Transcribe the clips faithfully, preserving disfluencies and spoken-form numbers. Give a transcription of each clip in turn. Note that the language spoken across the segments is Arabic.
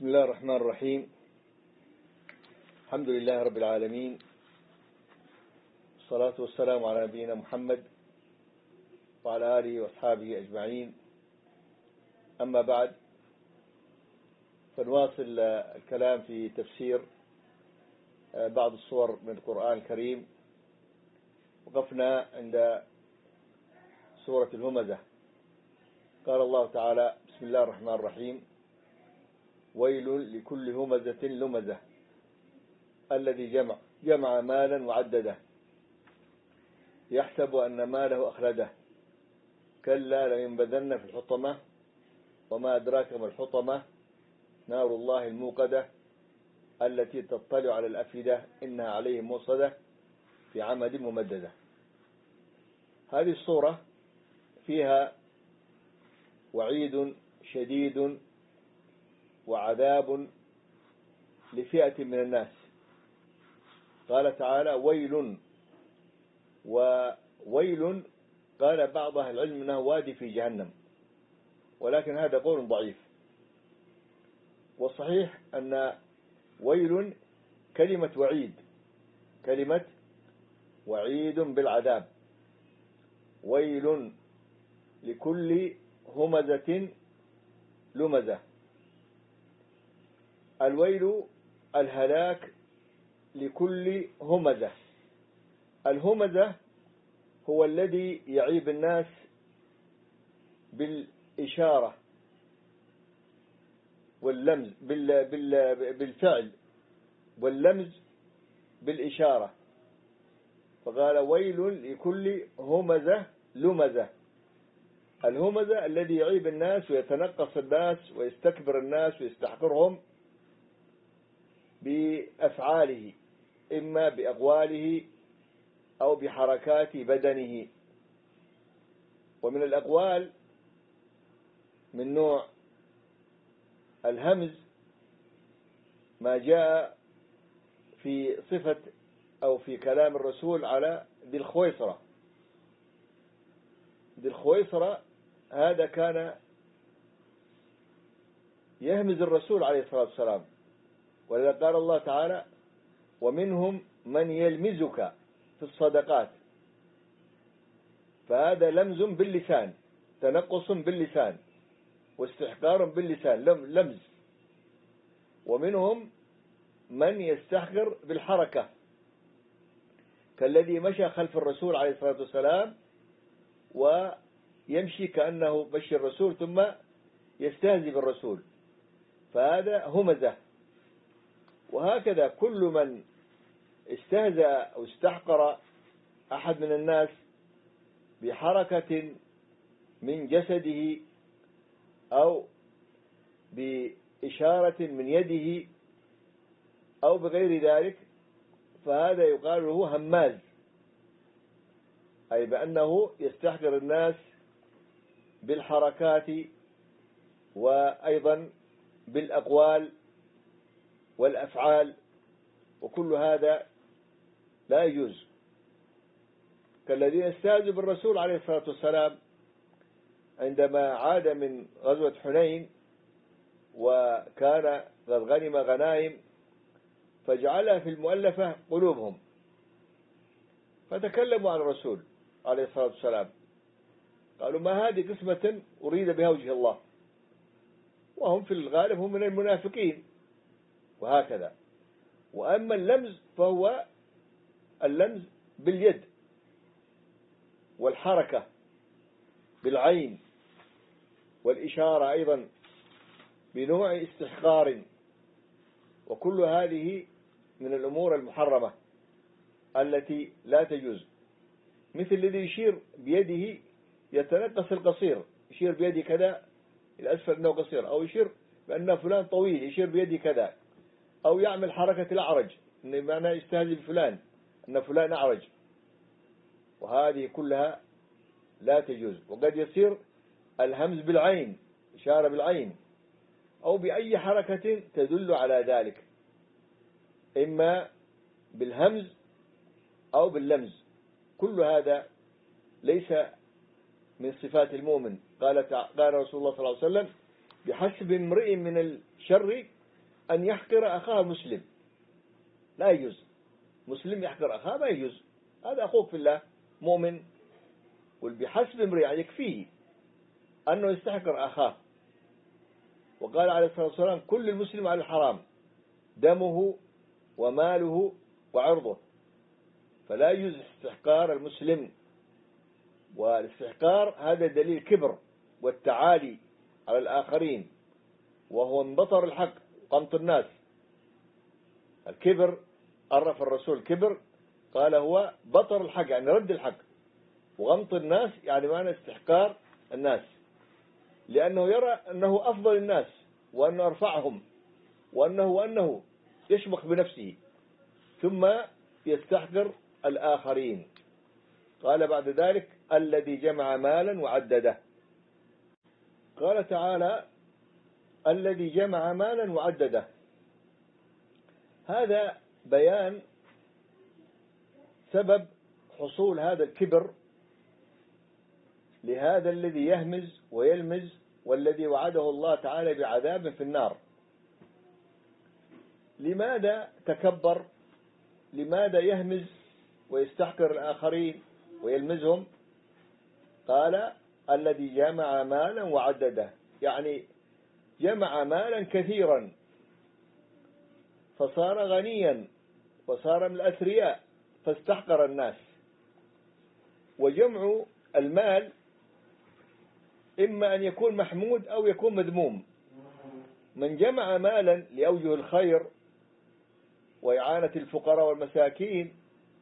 بسم الله الرحمن الرحيم. الحمد لله رب العالمين، والصلاة والسلام على نبينا محمد وعلى آله وأصحابه أجمعين. أما بعد، فنواصل الكلام في تفسير بعض الصور من القرآن الكريم. وقفنا عند سورة الهمزة. قال الله تعالى: بسم الله الرحمن الرحيم: ويل لكل همزة لمزة الذي جمع جمع مالا وعدده يحسب أن ماله أخلده كلا لينبذن في الحطمة وما أدراك ما الحطمة نار الله الموقدة التي تطلع على الأفئدة إنها عليهم موصدة في عمد ممددة. هذه الصورة فيها وعيد شديد وعذاب لفئة من الناس. قال تعالى: ويل. وويل قال بعض أهل العلم أنه وادي في جهنم، ولكن هذا قول ضعيف. والصحيح أن ويل كلمة وعيد، كلمة وعيد بالعذاب. ويل لكل همزة لمزة. الويل الهلاك لكل همزة. الهمزة هو الذي يعيب الناس بالإشارة واللمز بال بال بالفعل واللمز بالإشارة. فقال: ويل لكل همزة لمزة. الهمزة الذي يعيب الناس ويتنقص الناس ويستكبر الناس ويستحقرهم بأفعاله، إما بأقواله أو بحركات بدنه. ومن الأقوال من نوع الهمز ما جاء في صفة أو في كلام الرسول على ذي الخويصرة. ذي الخويصرة هذا كان يهمز الرسول عليه الصلاة والسلام، ولذا قال الله تعالى: ومنهم من يلمزك في الصدقات. فهذا لمز باللسان، تنقص باللسان واستحقار باللسان، لمز. ومنهم من يستحقر بالحركة، كالذي مشى خلف الرسول عليه الصلاة والسلام ويمشي كأنه بشر الرسول ثم يستهزئ بالرسول، فهذا همزة. وهكذا كل من استهزأ أو استحقر أحد من الناس بحركة من جسده أو بإشارة من يده أو بغير ذلك، فهذا يقال له هماز، أي بأنه يستحقر الناس بالحركات وأيضا بالأقوال والأفعال، وكل هذا لا يجوز. كالذين استهزئوا بالرسول عليه الصلاة والسلام عندما عاد من غزوة حنين وكان قد غنم غنائم فجعلها في المؤلفة قلوبهم، فتكلموا عن الرسول عليه الصلاة والسلام، قالوا: ما هذه قسمة أريد بها وجه الله، وهم في الغالب هم من المنافقين. وهكذا. وأما اللمز فهو اللمز باليد والحركة بالعين والإشارة أيضا بنوع استحقار، وكل هذه من الأمور المحرمة التي لا تجوز. مثل الذي يشير بيده يتنقص القصير، يشير بيده كذا إلى أسفل أنه قصير، أو يشير بأن فلان طويل يشير بيده كذا، أو يعمل حركة الأعرج، إن معناه يستهزئ بفلان أن فلان أعرج. وهذه كلها لا تجوز. وقد يصير الهمز بالعين، إشارة بالعين، أو بأي حركة تدل على ذلك، إما بالهمز أو باللمز. كل هذا ليس من صفات المؤمن. قال قال رسول الله صلى الله عليه وسلم: بحسب امرئ من الشر أن يحقر أخاه مسلم، لا يجوز. مسلم يحقر أخاه ما يجوز، هذا أخوك في الله مؤمن، والبحسب امرئ يكفيه أنه يستحقر أخاه. وقال عليه الصلاة والسلام كل المسلم على الحرام دمه وماله وعرضه، فلا يجوز استحقار المسلم. والاستحقار هذا دليل كبر والتعالي على الآخرين، وهو من بطر الحق قمط الناس. الكبر عرف الرسول كبر قال هو بطر الحق يعني رد الحق، وغمط الناس يعني معنى استحقار الناس، لأنه يرى أنه أفضل الناس وأنه أرفعهم وأنه وأنه يشبخ بنفسه ثم يستحقر الآخرين. قال بعد ذلك الذي جمع مالا وعدده. قال تعالى الذي جمع مالا وعدده، هذا بيان سبب حصول هذا الكبر لهذا الذي يهمز ويلمز والذي وعده الله تعالى بعذاب في النار. لماذا تكبر؟ لماذا يهمز ويستحقر الآخرين ويلمزهم؟ قال الذي جمع مالا وعدده، يعني جمع مالا كثيرا فصار غنيا وصار من الأثرياء فاستحقر الناس. وجمع المال إما أن يكون محمود أو يكون مذموم. من جمع مالا لأوجه الخير وإعانة الفقراء والمساكين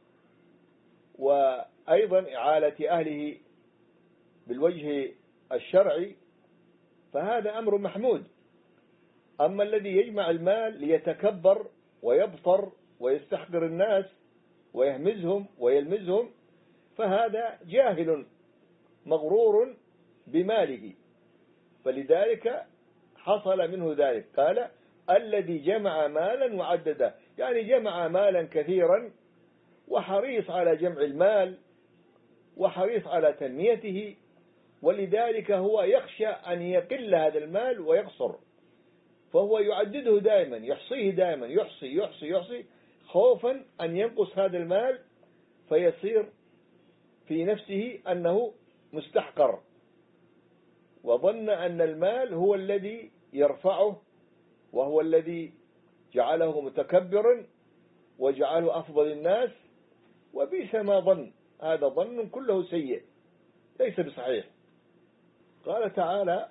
وأيضا إعالة أهله بالوجه الشرعي فهذا أمر محمود. أما الذي يجمع المال ليتكبر ويبطر ويستحقر الناس ويهمزهم ويلمزهم فهذا جاهل مغرور بماله، فلذلك حصل منه ذلك. قال الذي جمع مالا وعدده، يعني جمع مالا كثيرا وحريص على جمع المال وحريص على تنميته، ولذلك هو يخشى أن يقل هذا المال ويقصر، فهو يعدده دائما، يحصيه دائما، يحصي يحصي يحصي خوفا أن ينقص هذا المال فيصير في نفسه أنه مستحقر، وظن أن المال هو الذي يرفعه وهو الذي جعله متكبرا وجعله أفضل الناس، وبئس ما ظن، هذا ظن كله سيء ليس بصحيح. قال تعالى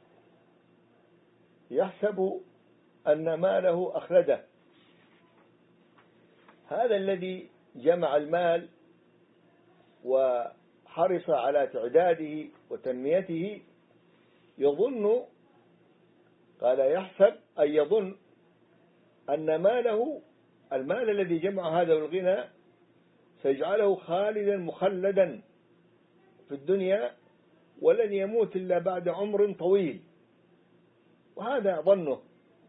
يحسب أن ماله أخلده، هذا الذي جمع المال وحرص على تعداده وتنميته يظن، قال يحسب أن يظن أن ماله، المال الذي جمع هذا الغنى سيجعله خالدا مخلدا في الدنيا ولن يموت إلا بعد عمر طويل. وهذا ظنه،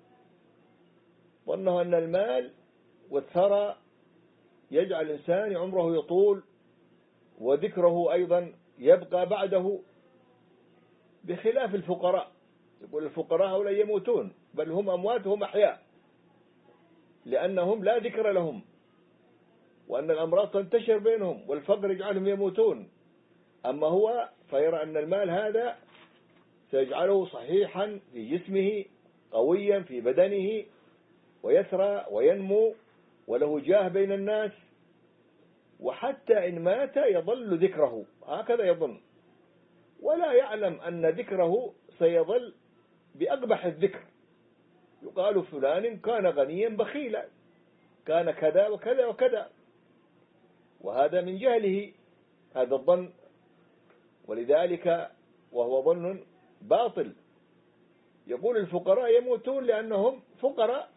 ظنه أن المال والثرى يجعل الإنسان عمره يطول وذكره أيضا يبقى بعده، بخلاف الفقراء. يقول الفقراء هؤلاء يموتون، بل هم أموات هم أحياء، لأنهم لا ذكر لهم، وأن الأمراض تنتشر بينهم والفقر يجعلهم يموتون. أما هو فيرى أن المال هذا سيجعله صحيحا في جسمه قويا في بدنه ويسرى وينمو وله جاه بين الناس، وحتى إن مات يظل ذكره، هكذا يظن، ولا يعلم أن ذكره سيظل بأقبح الذكر. يقال فلان كان غنيا بخيلا، كان كذا وكذا وكذا، وهذا من جهله هذا الظن، ولذلك وهو ظن باطل. يقول الفقراء يموتون لأنهم فقراء،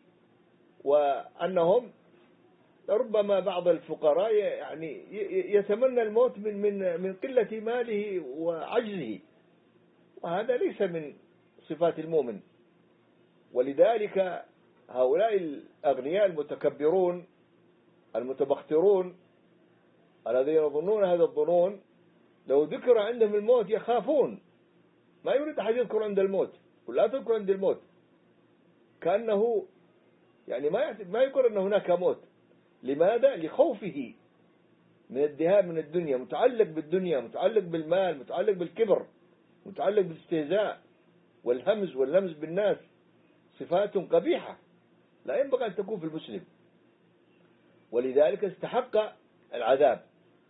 وأنهم ربما بعض الفقراء يعني يتمنى الموت من من من قلة ماله وعجزه، وهذا ليس من صفات المؤمن. ولذلك هؤلاء الأغنياء المتكبرون المتبخترون الذين يظنون هذا الظنون لو ذكر عندهم الموت يخافون، ما يريد أحد يذكر عند الموت، ولا تذكر عند الموت، كأنه يعني ما ما يقول أن هناك موت. لماذا؟ لخوفه من الذهاب من الدنيا، متعلق بالدنيا، متعلق بالمال، متعلق بالكبر، متعلق بالاستهزاء والهمز واللمز بالناس، صفات قبيحة لا ينبغي أن تكون في المسلم، ولذلك استحق العذاب.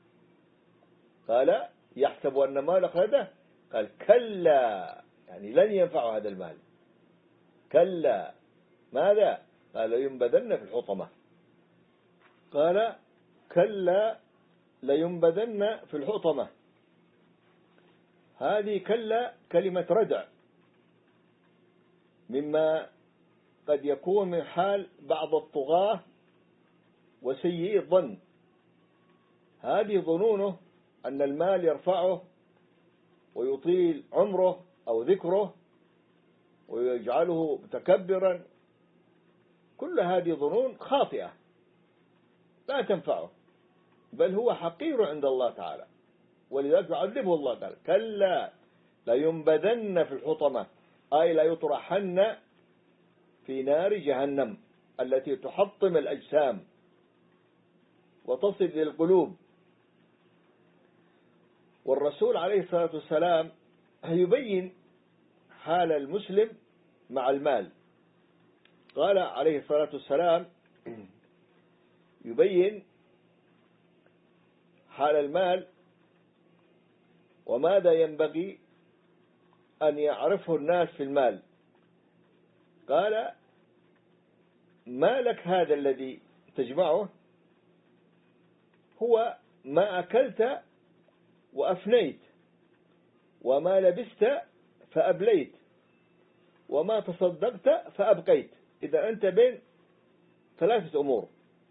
قال يحسب أن مال أخلده، قال كلا، يعني لن ينفع هذا المال. كلا ماذا؟ قال ينبذن في الحطمة. قال كلا لينبذن في الحطمة. هذه كلا كلمة ردع، مما قد يكون من حال بعض الطغاة وسيئي الظن. هذه ظنونه أن المال يرفعه ويطيل عمره أو ذكره ويجعله متكبرا. كل هذه ظنون خاطئة لا تنفعه، بل هو حقير عند الله تعالى، ولذلك يعذبه الله تعالى. كلا لينبذن في الحطمة، أي لا يطرحن في نار جهنم التي تحطم الأجسام وتصل للقلوب. والرسول عليه الصلاة والسلام يبين حال المسلم مع المال. قال عليه الصلاة والسلام يبين حال المال وماذا ينبغي أن يعرفه الناس في المال. قال مالك هذا الذي تجمعه هو ما أكلت وأفنيت، وما لبست فأبليت، وما تصدقت فأبقيت. إذا أنت بين ثلاثة أمور: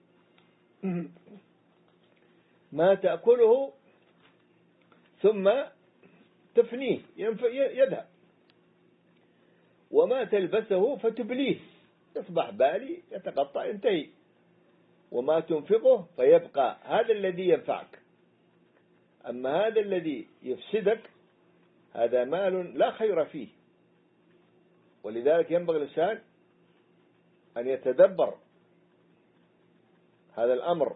ما تأكله ثم تفنيه يذهب، وما تلبسه فتبليه يصبح بالي يتقطع ينتهي، وما تنفقه فيبقى. هذا الذي ينفعك. أما هذا الذي يفسدك هذا مال لا خير فيه. ولذلك ينبغي الإنسان أن يتدبر هذا الأمر.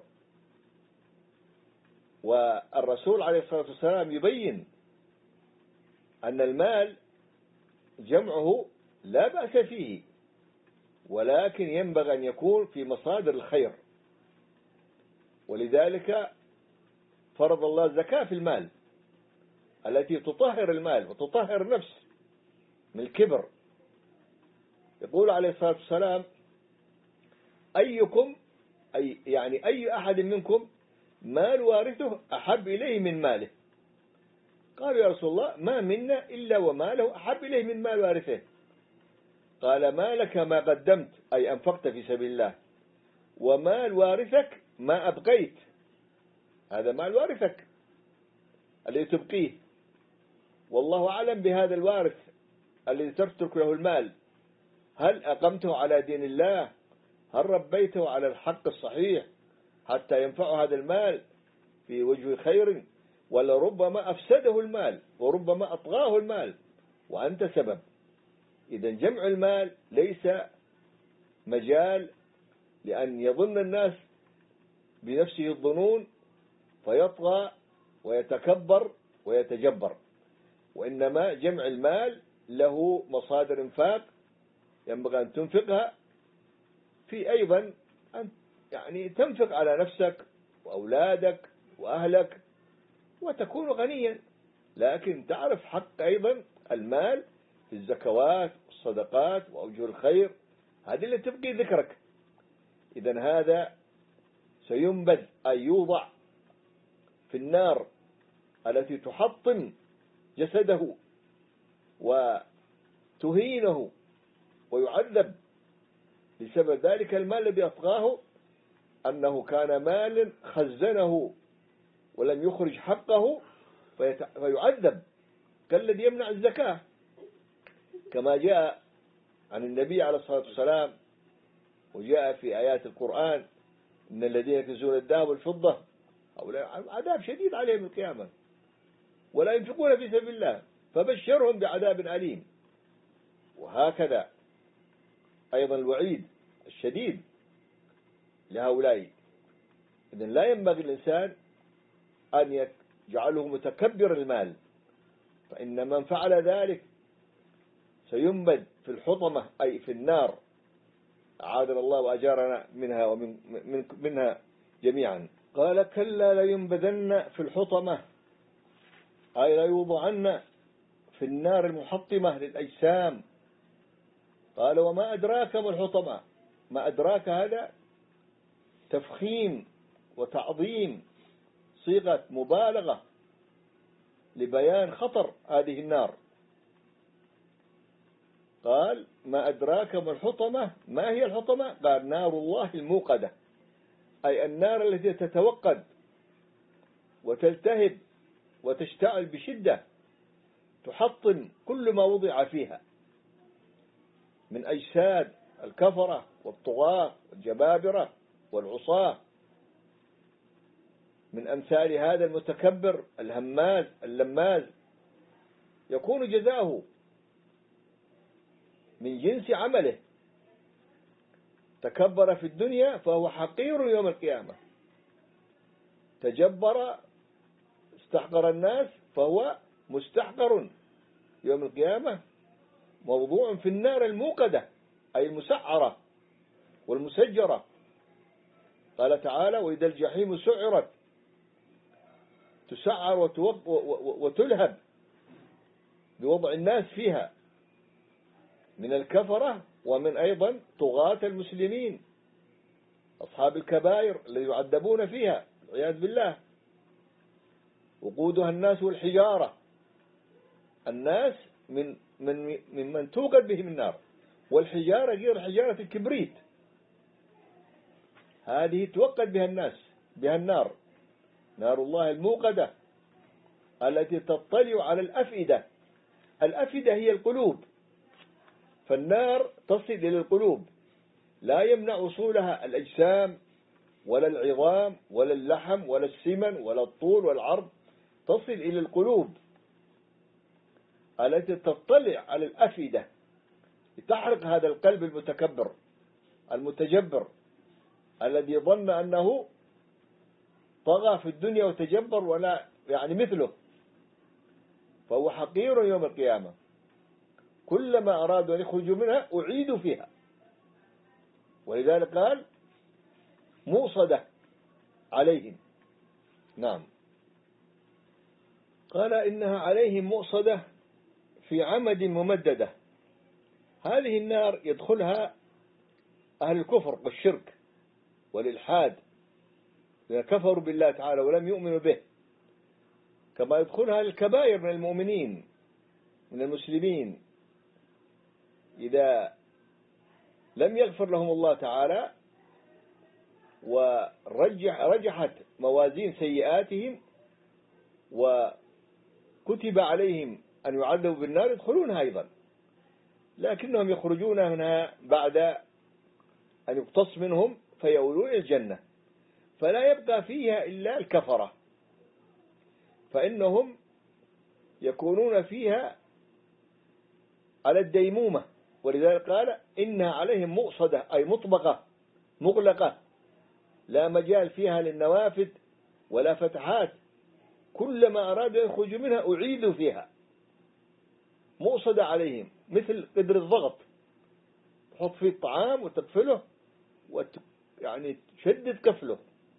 والرسول عليه الصلاة والسلام يبين أن المال جمعه لا بأس فيه، ولكن ينبغي أن يكون في مصادر الخير. ولذلك فرض الله الزكاة في المال التي تطهر المال وتطهر النفس من الكبر. يقول عليه الصلاة والسلام أيكم، أي يعني أي أحد منكم مال وارثه أحب إليه من ماله. قالوا يا رسول الله ما منا إلا وماله أحب إليه من مال وارثه. قال مالك ما قدمت، أي أنفقت في سبيل الله، ومال وارثك ما أبقيت. هذا مال وارثك الذي تبقيه، والله أعلم بهذا الوارث الذي تترك له المال، هل أقمته على دين الله؟ هل ربيته على الحق الصحيح حتى ينفع هذا المال في وجه خير؟ ولا ربما أفسده المال وربما أطغاه المال وأنت سبب. إذا جمع المال ليس مجال لأن يظن الناس بنفسه الظنون فيطغى ويتكبر ويتجبر، وإنما جمع المال له مصادر انفاق ينبغي أن تنفقها في، أيضا أن يعني تنفق على نفسك وأولادك وأهلك وتكون غنيا، لكن تعرف حق أيضا المال في الزكوات والصدقات وأوجه الخير، هذه اللي تبقي ذكرك. إذن هذا سينبذ أي يوضع في النار التي تحطم جسده وتهينه ويعذب بسبب ذلك المال الذي أطغاه، أنه كان مال خزنه ولم يخرج حقه فيعذب كالذي يمنع الزكاة، كما جاء عن النبي عليه الصلاة والسلام وجاء في آيات القرآن إن الذين يكنزون الذهب والفضة هؤلاء عذاب شديد عليهم القيامة ولا ينفقون في سبيل الله فبشرهم بعذاب أليم. وهكذا أيضا الوعيد الشديد لهؤلاء. إذن لا ينبغي الإنسان أن يجعله متكبر المال، فإن من فعل ذلك سينبذ في الحطمة أي في النار، أعاذنا الله وأجارنا منها ومن من منها جميعا. قال كلا لينبذن في الحطمة أي ليوضعن في النار المحطمة للأجسام. قال وما أدراك ما الحطمة، ما أدراك هذا تفخيم وتعظيم، صيغة مبالغة لبيان خطر هذه النار. قال ما أدراك ما الحطمة، ما هي الحطمة؟ قال نار الله الموقدة، أي النار التي تتوقد وتلتهب وتشتعل بشدة، تحطم كل ما وضع فيها من أجساد الكفرة والطغاة والجبابرة والعصاة، من أمثال هذا المتكبر الهماز اللماز، يكون جزاؤه من جنس عمله. تكبر في الدنيا فهو حقير يوم القيامة، تجبر استحقر الناس فهو مستحقر يوم القيامة، موضوع في النار الموقدة أي المسعرة والمسجرة. قال تعالى وإذا الجحيم سعرت، تسعر وتلهب بوضع الناس فيها من الكفرة ومن أيضا طغاة المسلمين أصحاب الكبائر الذي يعذبون فيها والعياذ بالله. وقودها الناس والحجارة، الناس من من ممن توقد بهم النار، والحجارة غير حجارة الكبريت، هذه توقد بها الناس بها النار، نار الله الموقدة التي تطلع على الأفئدة. الأفئدة هي القلوب، فالنار تصل إلى القلوب، لا يمنع وصولها الأجسام ولا العظام ولا اللحم ولا السمن ولا الطول والعرض، تصل إلى القلوب التي تطلع على الأفئدة لتحرق هذا القلب المتكبر المتجبر الذي ظن أنه طغى في الدنيا وتجبر ولا يعني مثله، فهو حقير يوم القيامة. كلما أرادوا أن يخرجوا منها أعيدوا فيها، ولذلك قال موصدة عليهم. نعم، قال إنها عليهم موصدة في عمد ممددة. هذه النار يدخلها أهل الكفر والشرك والإلحاد، إذا كفروا بالله تعالى ولم يؤمنوا به، كما يدخلها الكبائر من المؤمنين من المسلمين إذا لم يغفر لهم الله تعالى ورجح رجحت موازين سيئاتهم وكتب عليهم أن يعذبوا بالنار، يدخلونها أيضا، لكنهم يخرجون منها بعد أن يقتص منهم فيولون الجنة، فلا يبقى فيها إلا الكفرة، فإنهم يكونون فيها على الديمومة. ولذلك قال إنها عليهم مؤصدة أي مطبقة مغلقة، لا مجال فيها للنوافذ ولا فتحات، كلما أرادوا يخرجوا منها أعيدوا فيها. مؤصدة عليهم مثل قدر الضغط، تحط فيه الطعام وتقفله وت... يعني تشدد كفله،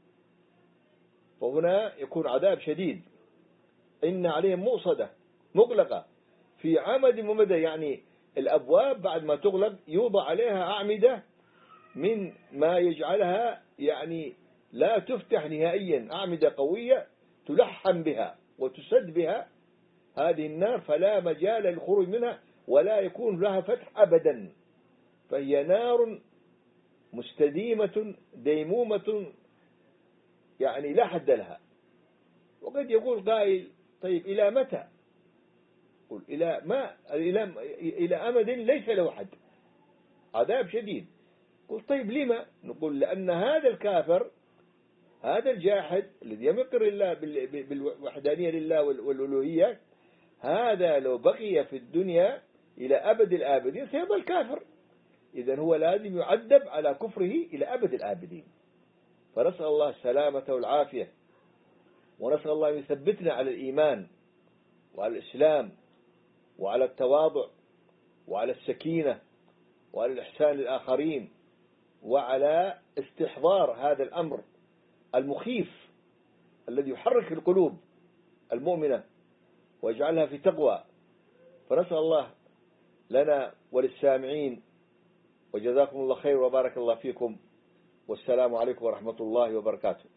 فهنا يكون عذاب شديد. إن عليهم مؤصدة مغلقة في عمد ممدد، يعني الأبواب بعد ما تغلق يوضع عليها أعمدة من ما يجعلها يعني لا تفتح نهائيا، أعمدة قوية تلحم بها وتسد بها هذه النار، فلا مجال للخروج منها ولا يكون لها فتح أبدا، فهي نار مستديمة ديمومة يعني لا حد لها. وقد يقول قائل طيب إلى متى؟ قل إلى ما إلى إلى أمد ليس له حد، عذاب شديد. قل طيب لما؟ نقول لأن هذا الكافر هذا الجاحد الذي يمقر الله بالوحدانية لله والألوهية، هذا لو بقي في الدنيا إلى أبد الآبدين سيظل كافر، إذن هو لازم يعذب على كفره إلى أبد الآبدين. فنسأل الله السلامة والعافية، ونسأل الله أن يثبتنا على الإيمان وعلى الإسلام وعلى التواضع وعلى السكينة وعلى الإحسان للآخرين وعلى استحضار هذا الأمر المخيف الذي يحرك القلوب المؤمنة ويجعلها في تقوى. فنسأل الله لنا وللسامعين، وجزاكم الله خير وبارك الله فيكم، والسلام عليكم ورحمة الله وبركاته.